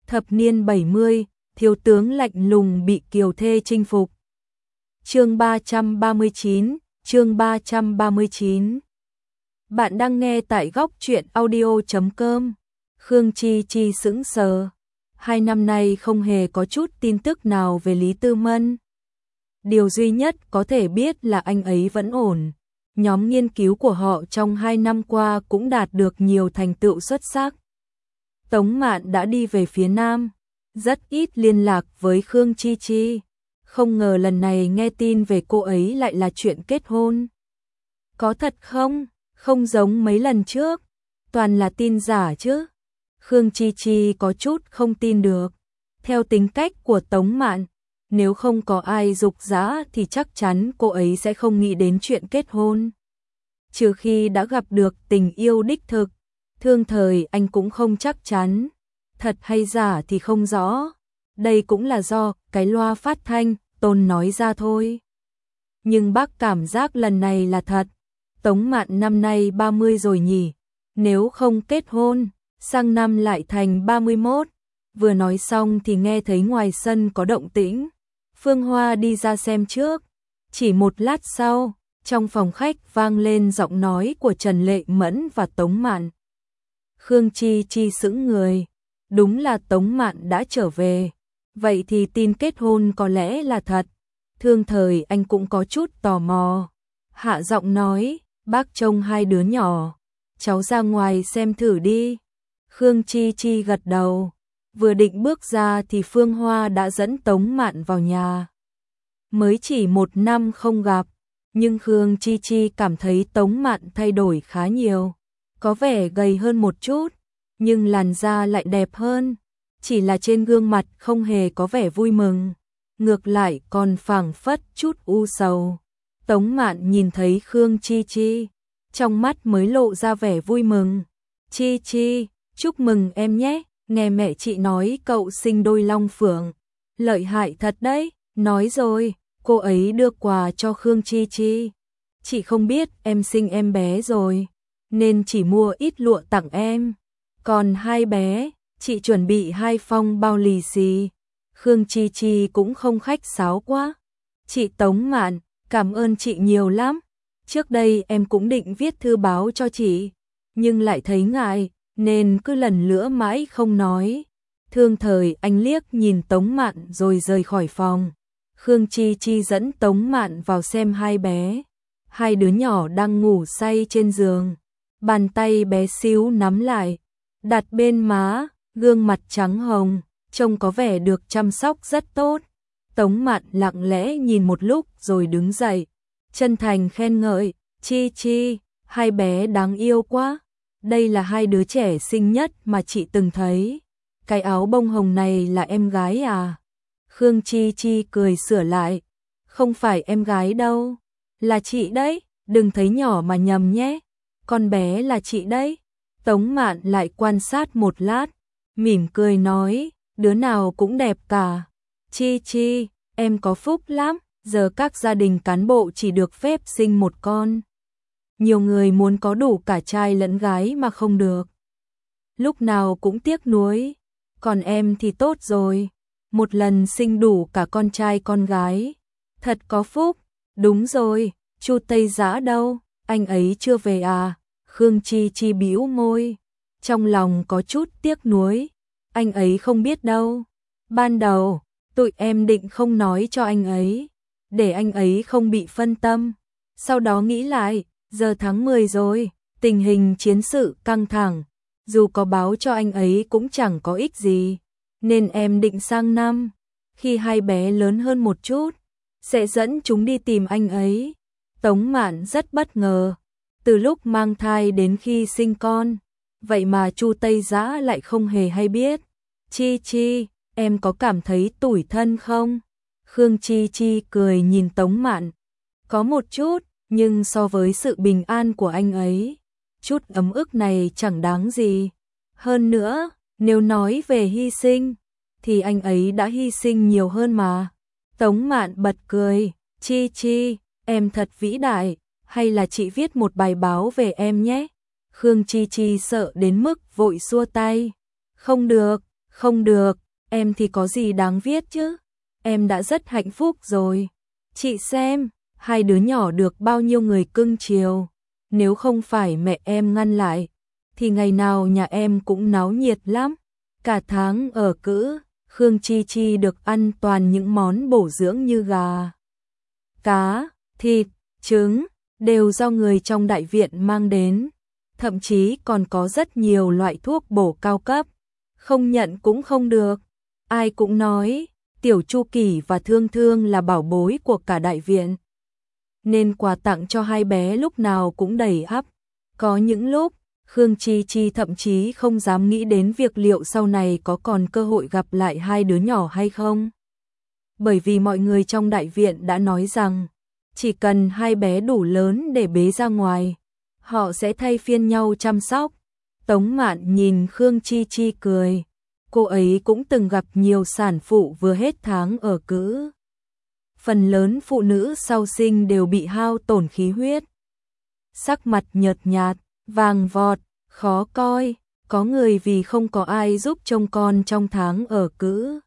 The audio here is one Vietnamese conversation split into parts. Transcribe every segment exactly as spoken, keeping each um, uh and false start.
Thập niên bảy mươi, thiếu tướng lạnh lùng bị kiều thê chinh phục. Chương ba trăm ba mươi chín, chương ba trăm ba mươi chín. Bạn đang nghe tại góc truyện audio chấm com. Khương Chi Chi sững sờ. Hai năm nay không hề có chút tin tức nào về Lý Tư Mân. Điều duy nhất có thể biết là anh ấy vẫn ổn. Nhóm nghiên cứu của họ trong hai năm qua cũng đạt được nhiều thành tựu xuất sắc. Tống Mạn đã đi về phía Nam, rất ít liên lạc với Khương Chi Chi. Không ngờ lần này nghe tin về cô ấy lại là chuyện kết hôn. Có thật không? Không giống mấy lần trước, toàn là tin giả chứ. Khương Chi Chi có chút không tin được. Theo tính cách của Tống Mạn, nếu không có ai giục giã thì chắc chắn cô ấy sẽ không nghĩ đến chuyện kết hôn. Trừ khi đã gặp được tình yêu đích thực, thương thời anh cũng không chắc chắn. Thật hay giả thì không rõ. Đây cũng là do cái loa phát thanh Tôn nói ra thôi. Nhưng bác cảm giác lần này là thật. Tống Mạn năm nay ba mươi rồi nhỉ. Nếu không kết hôn, sang năm lại thành ba mươi mốt. Vừa nói xong thì nghe thấy ngoài sân có động tĩnh. Phương Hoa đi ra xem trước. Chỉ một lát sau, trong phòng khách vang lên giọng nói của Trần Lệ Mẫn và Tống Mạn. Khương Chi Chi sững người. Đúng là Tống Mạn đã trở về. Vậy thì tin kết hôn có lẽ là thật. Thương thời anh cũng có chút tò mò. Hạ giọng nói, bác trông hai đứa nhỏ. Cháu ra ngoài xem thử đi. Khương Chi Chi gật đầu. Vừa định bước ra thì Phương Hoa đã dẫn Tống Mạn vào nhà. Mới chỉ một năm không gặp, nhưng Khương Chi Chi cảm thấy Tống Mạn thay đổi khá nhiều. Có vẻ gầy hơn một chút, nhưng làn da lại đẹp hơn. Chỉ là trên gương mặt không hề có vẻ vui mừng, ngược lại còn phảng phất chút u sầu. Tống Mạn nhìn thấy Khương Chi Chi, trong mắt mới lộ ra vẻ vui mừng. Chi Chi, chúc mừng em nhé, nghe mẹ chị nói cậu sinh đôi long phượng. Lợi hại thật đấy, nói rồi, cô ấy đưa quà cho Khương Chi Chi. Chị không biết em sinh em bé rồi, nên chỉ mua ít lụa tặng em. Còn hai bé, chị chuẩn bị hai phong bao lì xì. Khương Chi Chi cũng không khách sáo quá. Chị Tống Mạn, cảm ơn chị nhiều lắm. Trước đây em cũng định viết thư báo cho chị, nhưng lại thấy ngại, nên cứ lần nữa mãi không nói. Thương thời anh liếc nhìn Tống Mạn rồi rời khỏi phòng. Khương Chi Chi dẫn Tống Mạn vào xem hai bé. Hai đứa nhỏ đang ngủ say trên giường. Bàn tay bé xíu nắm lại, đặt bên má, gương mặt trắng hồng, trông có vẻ được chăm sóc rất tốt. Tống Mạn lặng lẽ nhìn một lúc rồi đứng dậy, chân thành khen ngợi, Chi Chi, hai bé đáng yêu quá. Đây là hai đứa trẻ xinh nhất mà chị từng thấy. Cái áo bông hồng này là em gái à? Khương Chi Chi cười sửa lại, không phải em gái đâu, là chị đấy, đừng thấy nhỏ mà nhầm nhé. Con bé là chị đấy. Tống Mạn lại quan sát một lát, mỉm cười nói, đứa nào cũng đẹp cả. Chi Chi, em có phúc lắm, giờ các gia đình cán bộ chỉ được phép sinh một con. Nhiều người muốn có đủ cả trai lẫn gái mà không được. Lúc nào cũng tiếc nuối, còn em thì tốt rồi, một lần sinh đủ cả con trai con gái. Thật có phúc. Đúng rồi, Chu Tây Giã đâu, anh ấy chưa về à? Khương Chi Chi bĩu môi, trong lòng có chút tiếc nuối. Anh ấy không biết đâu. Ban đầu, tụi em định không nói cho anh ấy, để anh ấy không bị phân tâm. Sau đó nghĩ lại, giờ tháng mười rồi, tình hình chiến sự căng thẳng, dù có báo cho anh ấy cũng chẳng có ích gì. Nên em định sang năm, khi hai bé lớn hơn một chút, sẽ dẫn chúng đi tìm anh ấy. Tống Mạn rất bất ngờ. Từ lúc mang thai đến khi sinh con, vậy mà Chu Tây Giã lại không hề hay biết. Chi Chi, em có cảm thấy tủi thân không? Khương Chi Chi cười nhìn Tống Mạn. Có một chút, nhưng so với sự bình an của anh ấy, chút ấm ức này chẳng đáng gì. Hơn nữa, nếu nói về hy sinh, thì anh ấy đã hy sinh nhiều hơn mà. Tống Mạn bật cười, Chi Chi, em thật vĩ đại. Hay là chị viết một bài báo về em nhé. Khương Chi Chi sợ đến mức vội xua tay. Không được, Không được, em thì có gì đáng viết chứ, em đã rất hạnh phúc rồi. Chị xem, hai đứa nhỏ được bao nhiêu người cưng chiều, nếu không phải mẹ em ngăn lại, thì ngày nào nhà em cũng náo nhiệt lắm. Cả tháng ở cữ, Khương Chi Chi được ăn toàn những món bổ dưỡng như gà, cá, thịt, trứng, đều do người trong đại viện mang đến. Thậm chí còn có rất nhiều loại thuốc bổ cao cấp, không nhận cũng không được. Ai cũng nói, Tiểu Chu Kỳ và Thương Thương là bảo bối của cả đại viện, nên quà tặng cho hai bé lúc nào cũng đầy ắp. Có những lúc, Khương Chi Chi thậm chí không dám nghĩ đến việc liệu sau này có còn cơ hội gặp lại hai đứa nhỏ hay không. Bởi vì mọi người trong đại viện đã nói rằng, chỉ cần hai bé đủ lớn để bế ra ngoài, họ sẽ thay phiên nhau chăm sóc. Tống Mạn nhìn Khương Chi Chi cười, cô ấy cũng từng gặp nhiều sản phụ vừa hết tháng ở cữ. Phần lớn phụ nữ sau sinh đều bị hao tổn khí huyết, sắc mặt nhợt nhạt, vàng vọt, khó coi, có người vì không có ai giúp trông con trong tháng ở cữ,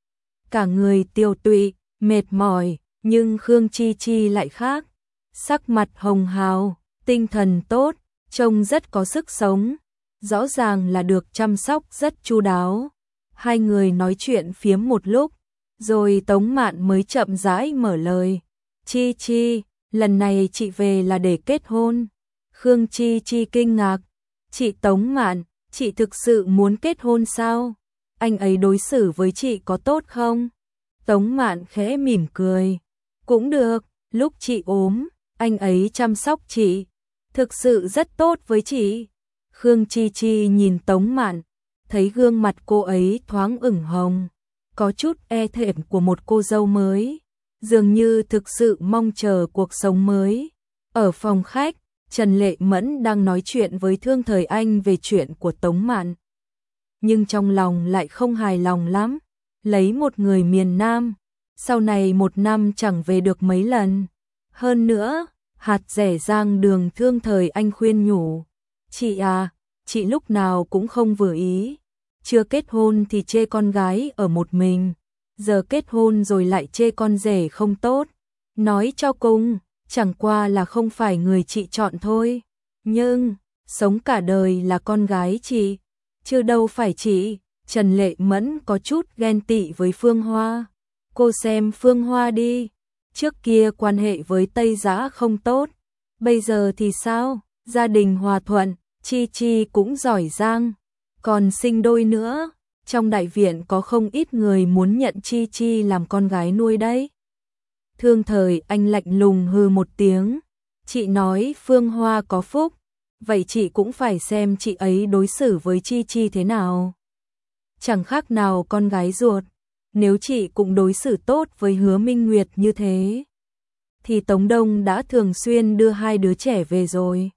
cả người tiêu tụy, mệt mỏi, nhưng Khương Chi Chi lại khác, sắc mặt hồng hào, tinh thần tốt, trông rất có sức sống, rõ ràng là được chăm sóc rất chu đáo. Hai người nói chuyện phiếm một lúc, rồi Tống Mạn mới chậm rãi mở lời. Chi Chi, lần này chị về là để kết hôn. Khương Chi Chi kinh ngạc. Chị Tống Mạn, chị thực sự muốn kết hôn sao? Anh ấy đối xử với chị có tốt không? Tống Mạn khẽ mỉm cười. Cũng được, lúc chị ốm, anh ấy chăm sóc chị, thực sự rất tốt với chị. Khương Chi Chi nhìn Tống Mạn, thấy gương mặt cô ấy thoáng ửng hồng, có chút e thẹn của một cô dâu mới, dường như thực sự mong chờ cuộc sống mới. Ở phòng khách, Trần Lệ Mẫn đang nói chuyện với Thương Thời Anh về chuyện của Tống Mạn, nhưng trong lòng lại không hài lòng lắm. Lấy một người miền Nam, sau này một năm chẳng về được mấy lần. Hơn nữa, hạt rẻ rang đường Thương Thời Anh khuyên nhủ, chị à, chị lúc nào cũng không vừa ý. Chưa kết hôn thì chê con gái ở một mình, giờ kết hôn rồi lại chê con rể không tốt. Nói cho cùng, chẳng qua là không phải người chị chọn thôi. Nhưng, sống cả đời là con gái chị, chứ đâu phải chị. Trần Lệ Mẫn có chút ghen tị với Phương Hoa. Cô xem Phương Hoa đi, trước kia quan hệ với Tây Giã không tốt, bây giờ thì sao? Gia đình hòa thuận, Chi Chi cũng giỏi giang, còn sinh đôi nữa. Trong đại viện có không ít người muốn nhận Chi Chi làm con gái nuôi đấy. Thương Thời Anh lạnh lùng hừ một tiếng. Chị nói Phương Hoa có phúc, vậy chị cũng phải xem chị ấy đối xử với Chi Chi thế nào. Chẳng khác nào con gái ruột. Nếu chị cũng đối xử tốt với Hứa Minh Nguyệt như thế, thì Tống Đông đã thường xuyên đưa hai đứa trẻ về rồi.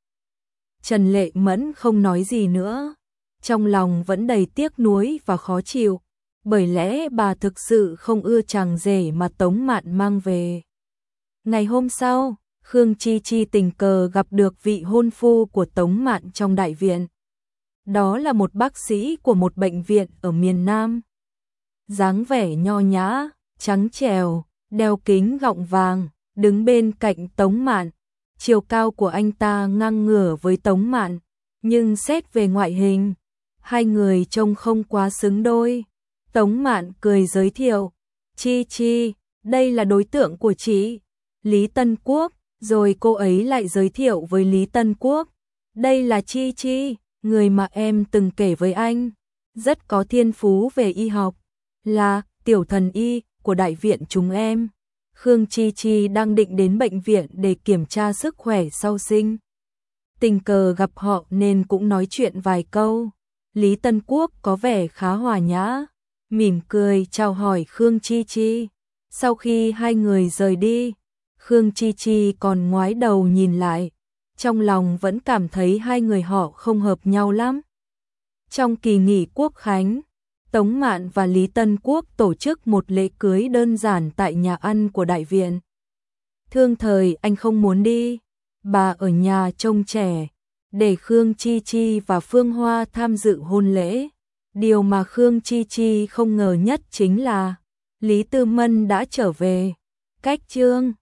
Trần Lệ Mẫn không nói gì nữa, trong lòng vẫn đầy tiếc nuối và khó chịu, bởi lẽ bà thực sự không ưa chàng rể mà Tống Mạn mang về. Ngày hôm sau, Khương Chi Chi tình cờ gặp được vị hôn phu của Tống Mạn trong đại viện. Đó là một bác sĩ của một bệnh viện ở miền Nam. Dáng vẻ nho nhã, trắng trẻo, đeo kính gọng vàng, đứng bên cạnh Tống Mạn. Chiều cao của anh ta ngang ngửa với Tống Mạn, nhưng xét về ngoại hình, hai người trông không quá xứng đôi. Tống Mạn cười giới thiệu, Chi Chi, đây là đối tượng của chị, Lý Tân Quốc. Rồi cô ấy lại giới thiệu với Lý Tân Quốc, đây là Chi Chi, người mà em từng kể với anh, rất có thiên phú về y học, là tiểu thần y của đại viện chúng em. Khương Chi Chi đang định đến bệnh viện để kiểm tra sức khỏe sau sinh, tình cờ gặp họ nên cũng nói chuyện vài câu. Lý Tân Quốc có vẻ khá hòa nhã, mỉm cười chào hỏi Khương Chi Chi. Sau khi hai người rời đi, Khương Chi Chi còn ngoái đầu nhìn lại, trong lòng vẫn cảm thấy hai người họ không hợp nhau lắm. Trong kỳ nghỉ Quốc khánh, Tống Mạn và Lý Tân Quốc tổ chức một lễ cưới đơn giản tại nhà ăn của đại viện. Thương Thời Anh không muốn đi, bà ở nhà trông trẻ, để Khương Chi Chi và Phương Hoa tham dự hôn lễ. Điều mà Khương Chi Chi không ngờ nhất chính là Lý Tư Mân đã trở về. Cách chương